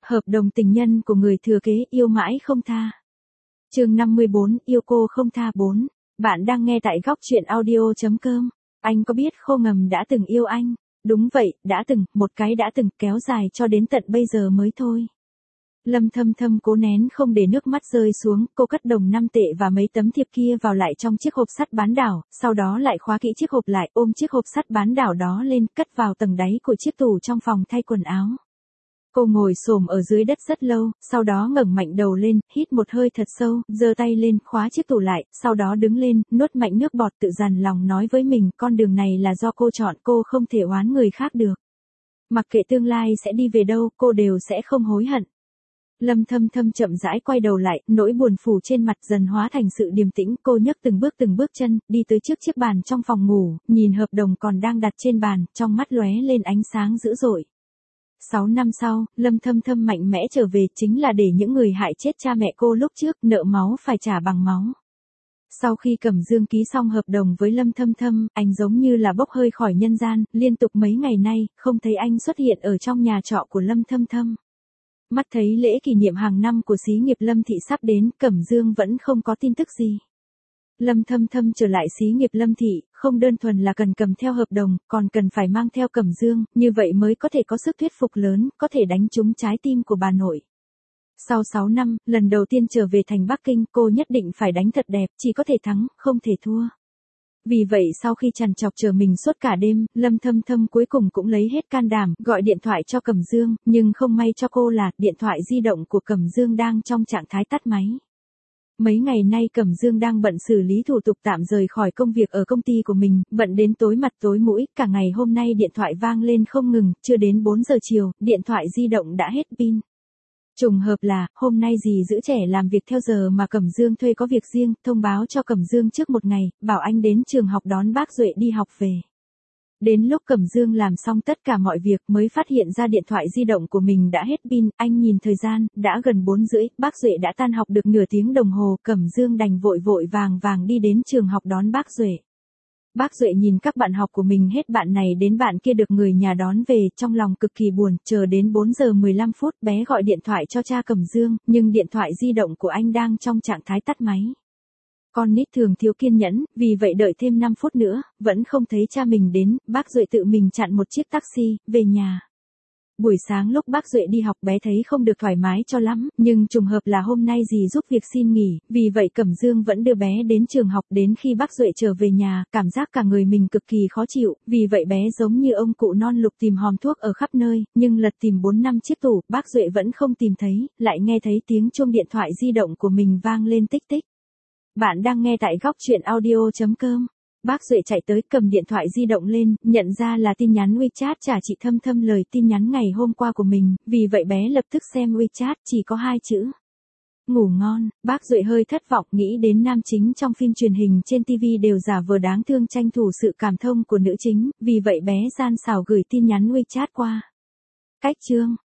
Hợp đồng tình nhân của người thừa kế yêu mãi không tha. Chương 54, yêu cô không tha 4. Bạn đang nghe tại góc truyện audio.com. Anh có biết Khô Ngầm đã từng yêu anh? Đúng vậy, đã từng, một cái đã từng, kéo dài cho đến tận bây giờ mới thôi. Lâm Thâm Thâm cố nén không để nước mắt rơi xuống, cô cất đồng 5 tệ và mấy tấm thiệp kia vào lại trong chiếc hộp sắt bán đảo, sau đó lại khóa kỹ chiếc hộp lại, ôm chiếc hộp sắt bán đảo đó lên, cất vào tầng đáy của chiếc tủ trong phòng thay quần áo. Cô ngồi xổm ở dưới đất rất lâu, sau đó ngẩng mạnh đầu lên, hít một hơi thật sâu, giơ tay lên, khóa chiếc tủ lại, sau đó đứng lên, nuốt mạnh nước bọt, tự dằn lòng nói với mình, con đường này là do cô chọn, cô không thể oán người khác được. Mặc kệ tương lai sẽ đi về đâu, cô đều sẽ không hối hận. Lâm Thâm Thâm chậm rãi quay đầu lại, nỗi buồn phủ trên mặt dần hóa thành sự điềm tĩnh, cô nhấc từng bước chân, đi tới trước chiếc bàn trong phòng ngủ, nhìn hợp đồng còn đang đặt trên bàn, trong mắt lóe lên ánh sáng dữ dội. 6 năm sau, Lâm Thâm Thâm mạnh mẽ trở về, chính là để những người hại chết cha mẹ cô lúc trước, nợ máu phải trả bằng máu. Sau khi Cẩm Dương ký xong hợp đồng với Lâm Thâm Thâm, anh giống như là bốc hơi khỏi nhân gian, liên tục mấy ngày nay, không thấy anh xuất hiện ở trong nhà trọ của Lâm Thâm Thâm. Mắt thấy lễ kỷ niệm hàng năm của xí nghiệp Lâm Thị sắp đến, Cẩm Dương vẫn không có tin tức gì. Lâm Thâm Thâm trở lại xí nghiệp Lâm Thị, không đơn thuần là cần cầm theo hợp đồng, còn cần phải mang theo Cẩm Dương, như vậy mới có thể có sức thuyết phục lớn, có thể đánh trúng trái tim của bà nội. Sau 6 năm, lần đầu tiên trở về thành Bắc Kinh, cô nhất định phải đánh thật đẹp, chỉ có thể thắng, không thể thua. Vì vậy sau khi trằn trọc chờ mình suốt cả đêm, Lâm Thâm Thâm cuối cùng cũng lấy hết can đảm, gọi điện thoại cho Cẩm Dương, nhưng không may cho cô là, điện thoại di động của Cẩm Dương đang trong trạng thái tắt máy. Mấy ngày nay Cẩm Dương đang bận xử lý thủ tục tạm rời khỏi công việc ở công ty của mình, bận đến tối mặt tối mũi, cả ngày hôm nay điện thoại vang lên không ngừng, chưa đến 4 giờ chiều, điện thoại di động đã hết pin. Trùng hợp là, hôm nay dì giữ trẻ làm việc theo giờ mà Cẩm Dương thuê có việc riêng, thông báo cho Cẩm Dương trước một ngày, bảo anh đến trường học đón bác Duệ đi học về. Đến lúc Cẩm Dương làm xong tất cả mọi việc mới phát hiện ra điện thoại di động của mình đã hết pin, anh nhìn thời gian, đã gần 4 rưỡi, bác Duệ đã tan học được nửa tiếng đồng hồ, Cẩm Dương đành vội vàng đi đến trường học đón bác Duệ. Bác Duệ nhìn các bạn học của mình hết bạn này đến bạn kia được người nhà đón về, trong lòng cực kỳ buồn, chờ đến 4 giờ 15 phút bé gọi điện thoại cho cha Cẩm Dương, nhưng điện thoại di động của anh đang trong trạng thái tắt máy. Con nít thường thiếu kiên nhẫn, vì vậy đợi thêm 5 phút nữa, vẫn không thấy cha mình đến, bác Duệ tự mình chặn một chiếc taxi, về nhà. Buổi sáng lúc bác Duệ đi học bé thấy không được thoải mái cho lắm, nhưng trùng hợp là hôm nay dì giúp việc xin nghỉ, vì vậy Cẩm Dương vẫn đưa bé đến trường học. Đến khi bác Duệ trở về nhà, cảm giác cả người mình cực kỳ khó chịu, vì vậy bé giống như ông cụ non lục tìm hòm thuốc ở khắp nơi, nhưng lật tìm 4-5 chiếc tủ, bác Duệ vẫn không tìm thấy, lại nghe thấy tiếng chuông điện thoại di động của mình vang lên tích tích. Bạn đang nghe tại góc truyện audio.com. Bác Duệ chạy tới cầm điện thoại di động lên, nhận ra là tin nhắn WeChat trả chị Thâm Thâm lời tin nhắn ngày hôm qua của mình, vì vậy bé lập tức xem WeChat, chỉ có 2 chữ. Ngủ ngon, bác Duệ hơi thất vọng, nghĩ đến nam chính trong phim truyền hình trên TV đều giả vờ đáng thương tranh thủ sự cảm thông của nữ chính, vì vậy bé gian xảo gửi tin nhắn WeChat qua. Cách chương,